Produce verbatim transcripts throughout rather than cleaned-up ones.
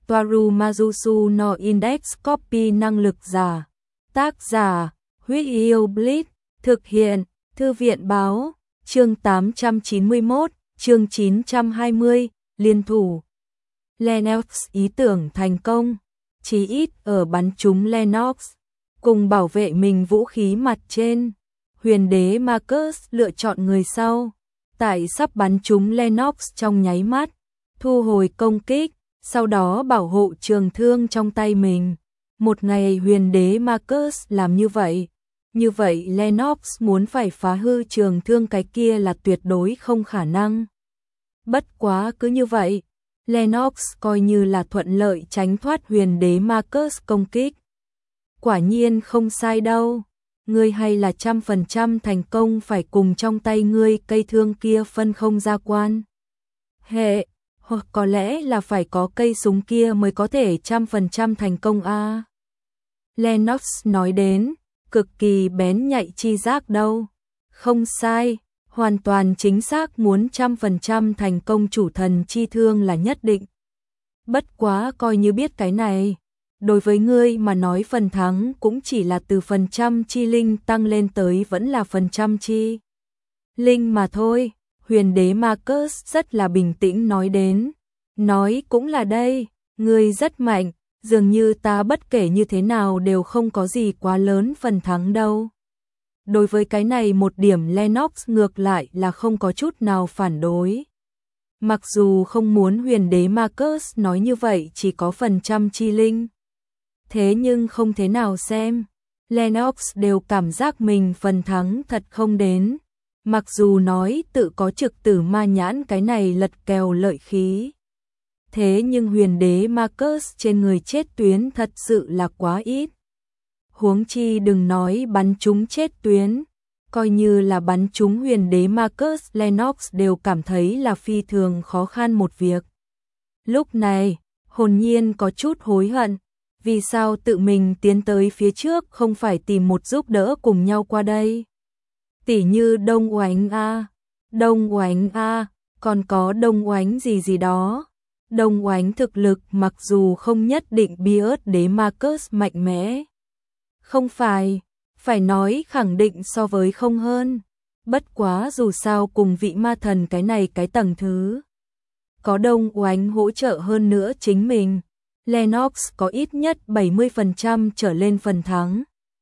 Toaru Majusu no Index Copy năng lực giả. Tác giả, Huyết Yêu Blitz, thực hiện, Thư viện báo, chương tám trăm chín mươi mốt, chương chín trăm hai mươi, liên thủ. Lennox ý tưởng thành công, chí ít ở bắn trúng Lennox, cùng bảo vệ mình vũ khí mặt trên. Huyền đế Marcus lựa chọn người sau, tại sắp bắn trúng Lennox trong nháy mắt, thu hồi công kích, sau đó bảo hộ trường thương trong tay mình. Một ngày huyền đế Marcus làm như vậy, như vậy Lennox muốn phải phá hư trường thương cái kia là tuyệt đối không khả năng. Bất quá cứ như vậy, Lennox coi như là thuận lợi tránh thoát huyền đế Marcus công kích. Quả nhiên không sai đâu, ngươi hay là trăm phần trăm thành công phải cùng trong tay ngươi cây thương kia phân không ra quan hệ, hoặc có lẽ là phải có cây súng kia mới có thể trăm phần trăm thành công a. À. Lennox nói đến, cực kỳ bén nhạy chi giác đâu. Không sai, hoàn toàn chính xác, muốn trăm phần trăm thành công chủ thần chi thương là nhất định. Bất quá coi như biết cái này, đối với ngươi mà nói phần thắng cũng chỉ là từ phần trăm chi linh tăng lên tới vẫn là phần trăm chi linh mà thôi. Huyền đế Marcus rất là bình tĩnh nói đến. Nói cũng là đây, ngươi rất mạnh, dường như ta bất kể như thế nào đều không có gì quá lớn phần thắng đâu. Đối với cái này một điểm Lennox ngược lại là không có chút nào phản đối. Mặc dù không muốn huyền đế Marcus nói như vậy chỉ có phần trăm chi linh. Thế nhưng không thế nào xem, Lennox đều cảm giác mình phần thắng thật không đến. Mặc dù nói tự có trực tử ma nhãn cái này lật kèo lợi khí. Thế nhưng huyền đế Marcus trên người chết tuyến thật sự là quá ít. Huống chi đừng nói bắn trúng chết tuyến, coi như là bắn trúng huyền đế Marcus, Lennox đều cảm thấy là phi thường khó khăn một việc. Lúc này, hồn nhiên có chút hối hận, vì sao tự mình tiến tới phía trước không phải tìm một giúp đỡ cùng nhau qua đây. Tỉ như Đông Oánh A, Đông Oánh A, còn có Đông Oánh gì gì đó. Đông Oánh thực lực mặc dù không nhất định bi ớt đế Marcus mạnh mẽ. Không phải, phải nói khẳng định so với không hơn. Bất quá dù sao cùng vị ma thần cái này cái tầng thứ. Có Đông Oánh hỗ trợ hơn nữa chính mình. Lennox có ít nhất bảy mươi phần trăm trở lên phần thắng.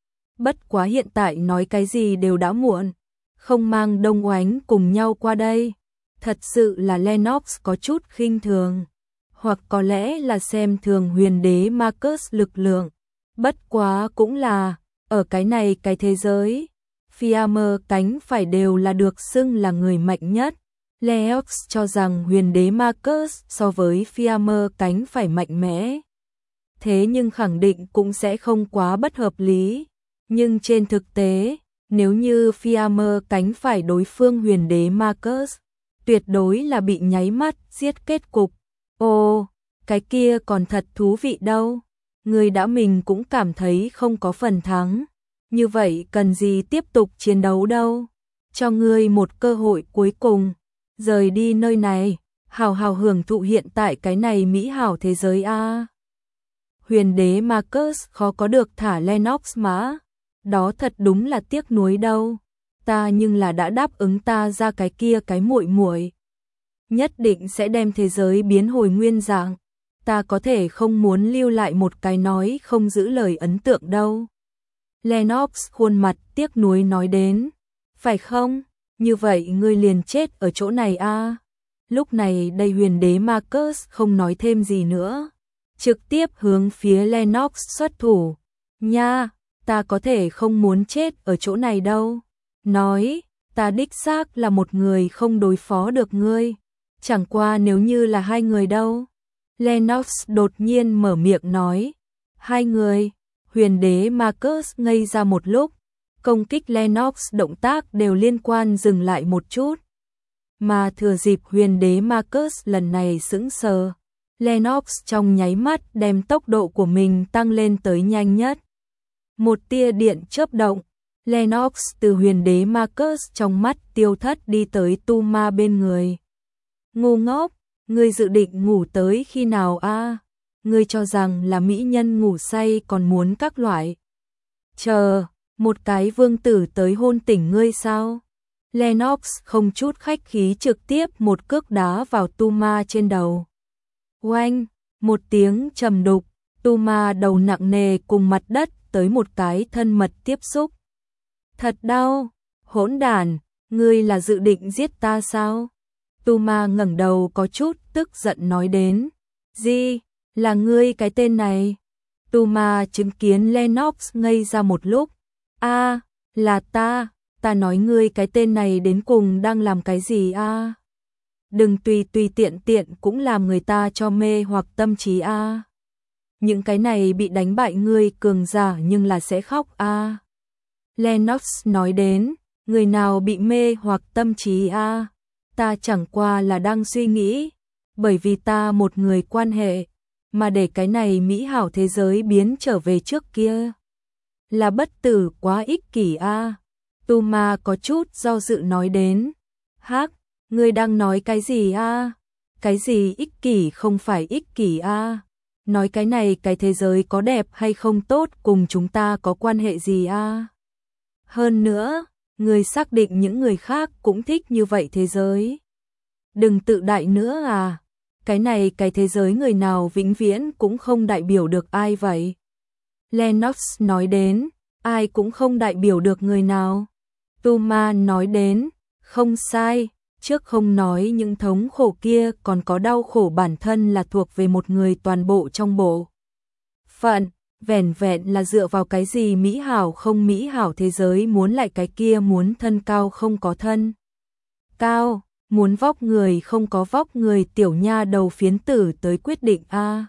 Bất quá hiện tại nói cái gì đều đã muộn. Không mang Đông Oánh cùng nhau qua đây. Thật sự là Lennox có chút khinh thường. Hoặc có lẽ là xem thường huyền đế Marcus lực lượng. Bất quá cũng là, ở cái này cái thế giới, Fiammer cánh phải đều là được xưng là người mạnh nhất. Lennox cho rằng huyền đế Marcus so với Fiammer cánh phải mạnh mẽ. Thế nhưng khẳng định cũng sẽ không quá bất hợp lý. Nhưng trên thực tế, nếu như Fiammer cánh phải đối phương huyền đế Marcus, tuyệt đối là bị nháy mắt giết kết cục. Ồ, cái kia còn thật thú vị đâu. Người đã mình cũng cảm thấy không có phần thắng. Như vậy cần gì tiếp tục chiến đấu đâu. Cho ngươi một cơ hội cuối cùng. Rời đi nơi này, hào hào hưởng thụ hiện tại cái này mỹ hảo thế giới a. À. Huyền đế Marcus khó có được thả Lennox mã. Đó thật đúng là tiếc nuối đâu. Ta nhưng là đã đáp ứng ta ra cái kia cái muội muội. Nhất định sẽ đem thế giới biến hồi nguyên dạng. Ta có thể không muốn lưu lại một cái nói không giữ lời ấn tượng đâu. Lennox khuôn mặt tiếc nuối nói đến. Phải không? Như vậy ngươi liền chết ở chỗ này a. À. Lúc này đây huyền đế Marcus không nói thêm gì nữa. Trực tiếp hướng phía Lennox xuất thủ. Nha, ta có thể không muốn chết ở chỗ này đâu. Nói, ta đích xác là một người không đối phó được ngươi. Chẳng qua nếu như là hai người đâu. Lennox đột nhiên mở miệng nói. Hai người, huyền đế Marcus ngây ra một lúc. Công kích Lennox động tác đều liên quan dừng lại một chút. Mà thừa dịp huyền đế Marcus lần này sững sờ. Lennox trong nháy mắt đem tốc độ của mình tăng lên tới nhanh nhất. Một tia điện chớp động. Lennox từ huyền đế Marcus trong mắt tiêu thất đi tới tu ma bên người. Ngu ngốc, ngươi dự định ngủ tới khi nào a? ngươi cho rằng là mỹ nhân ngủ say còn muốn các loại. Chờ, một cái vương tử tới hôn tỉnh ngươi sao? Lennox không chút khách khí trực tiếp một cước đá vào Tuma trên đầu. Oanh, một tiếng trầm đục, Tuma đầu nặng nề cùng mặt đất tới một cái thân mật tiếp xúc. Thật đau, hỗn đản, ngươi là dự định giết ta sao? Tuma ngẩng đầu có chút tức giận nói đến. Gì, là ngươi cái tên này? Tuma chứng kiến Lennox ngây ra một lúc. A, à, là ta, ta nói ngươi cái tên này đến cùng đang làm cái gì a? À? Đừng tùy tùy tiện tiện cũng làm người ta cho mê hoặc tâm trí a. À? Những cái này bị đánh bại ngươi cường giả nhưng là sẽ khóc a. À? Lennox nói đến, người nào bị mê hoặc tâm trí a? À? Ta chẳng qua là đang suy nghĩ, bởi vì ta một người quan hệ, mà để cái này mỹ hảo thế giới biến trở về trước kia. Là bất tử quá ích kỷ a. À? Tuma có chút do dự nói đến. Hắc, ngươi đang nói cái gì a? À? Cái gì ích kỷ không phải ích kỷ a? À? Nói cái này cái thế giới có đẹp hay không tốt cùng chúng ta có quan hệ gì a? À? Hơn nữa, ngươi xác định những người khác cũng thích như vậy thế giới. Đừng tự đại nữa à, cái này cái thế giới người nào vĩnh viễn cũng không đại biểu được ai vậy. Lennox nói đến, ai cũng không đại biểu được người nào. Tuma nói đến, không sai, trước không nói những thống khổ kia còn có đau khổ bản thân là thuộc về một người toàn bộ trong bộ phận. Vẻn vẹn là dựa vào cái gì mỹ hảo không mỹ hảo thế giới muốn lại cái kia muốn thân cao không có thân cao, muốn vóc người không có vóc người tiểu nha đầu phiến tử tới quyết định a. À?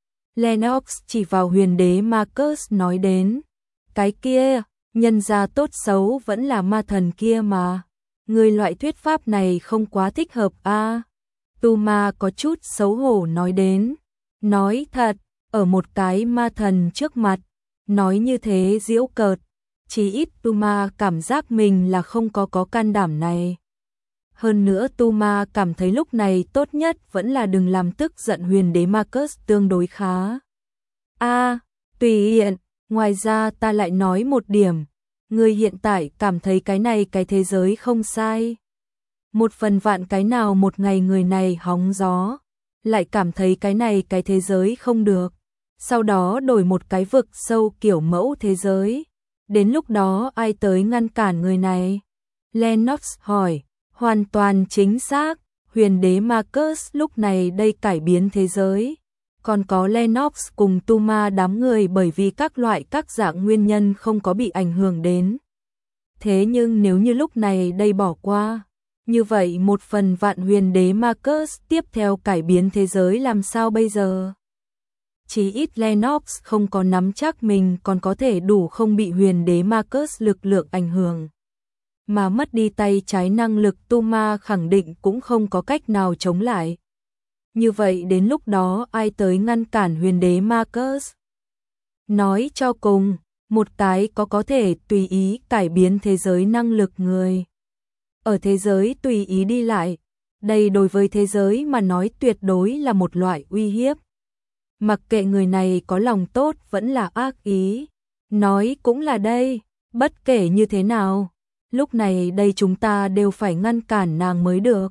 Lennox chỉ vào huyền đế Marcus nói đến, cái kia, nhân gia tốt xấu vẫn là ma thần kia mà, người loại thuyết pháp này không quá thích hợp a. À? Tuma có chút xấu hổ nói đến, nói thật, ở một cái ma thần trước mặt, nói như thế giễu cợt, chỉ ít Tuma cảm giác mình là không có có can đảm này. Hơn nữa Tuma cảm thấy lúc này tốt nhất vẫn là đừng làm tức giận huyền đế Marcus tương đối khá. A, à, tùy hiện, ngoài ra ta lại nói một điểm, người hiện tại cảm thấy cái này cái thế giới không sai. Một phần vạn cái nào một ngày người này hóng gió, lại cảm thấy cái này cái thế giới không được. Sau đó đổi một cái vực sâu kiểu mẫu thế giới. Đến lúc đó ai tới ngăn cản người này? Lennox hỏi, hoàn toàn chính xác, huyền đế Marcus lúc này đây cải biến thế giới. Còn có Lennox cùng Tuma đám người bởi vì các loại các dạng nguyên nhân không có bị ảnh hưởng đến. Thế nhưng nếu như lúc này đây bỏ qua, như vậy một phần vạn huyền đế Marcus tiếp theo cải biến thế giới làm sao bây giờ? Chỉ ít Lennox không có nắm chắc mình còn có thể đủ không bị huyền đế Marcus lực lượng ảnh hưởng. Mà mất đi tay trái năng lực Tuma khẳng định cũng không có cách nào chống lại. Như vậy đến lúc đó ai tới ngăn cản huyền đế Marcus? Nói cho cùng, một cái có có thể tùy ý cải biến thế giới năng lực người. Ở thế giới tùy ý đi lại, đây đối với thế giới mà nói tuyệt đối là một loại uy hiếp. Mặc kệ người này có lòng tốt vẫn là ác ý. Nói cũng là đây, bất kể như thế nào, lúc này đây chúng ta đều phải ngăn cản nàng mới được.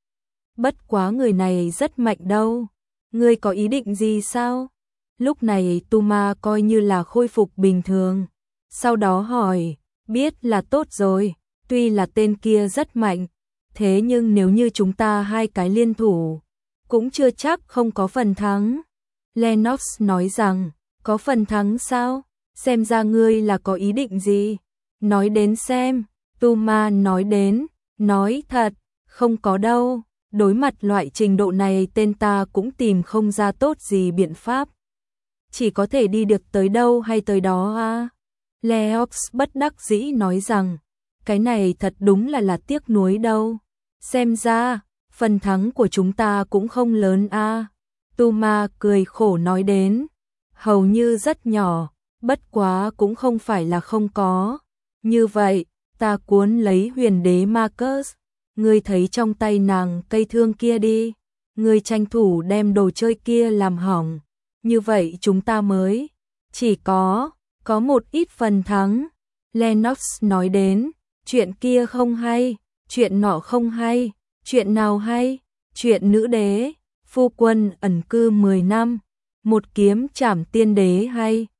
Bất quá người này rất mạnh đâu, ngươi có ý định gì sao? Lúc này Tuma coi như là khôi phục bình thường. Sau đó hỏi, biết là tốt rồi, tuy là tên kia rất mạnh, thế nhưng nếu như chúng ta hai cái liên thủ, cũng chưa chắc không có phần thắng. Lennox nói rằng, có phần thắng sao? Xem ra ngươi là có ý định gì? Nói đến xem, Tuma nói đến, nói thật, không có đâu, đối mặt loại trình độ này tên ta cũng tìm không ra tốt gì biện pháp. Chỉ có thể đi được tới đâu hay tới đó à? Lennox bất đắc dĩ nói rằng, cái này thật đúng là là tiếc nuối đâu. Xem ra, phần thắng của chúng ta cũng không lớn à? Tuma cười khổ nói đến, hầu như rất nhỏ, bất quá cũng không phải là không có. Như vậy, ta cuốn lấy huyền đế Marcus, ngươi thấy trong tay nàng cây thương kia đi, ngươi tranh thủ đem đồ chơi kia làm hỏng, như vậy chúng ta mới chỉ có có một ít phần thắng. Lennox nói đến, chuyện kia không hay, chuyện nọ không hay, chuyện nào hay, chuyện nữ đế, phu quân ẩn cư mười năm, một kiếm trảm tiên đế hay,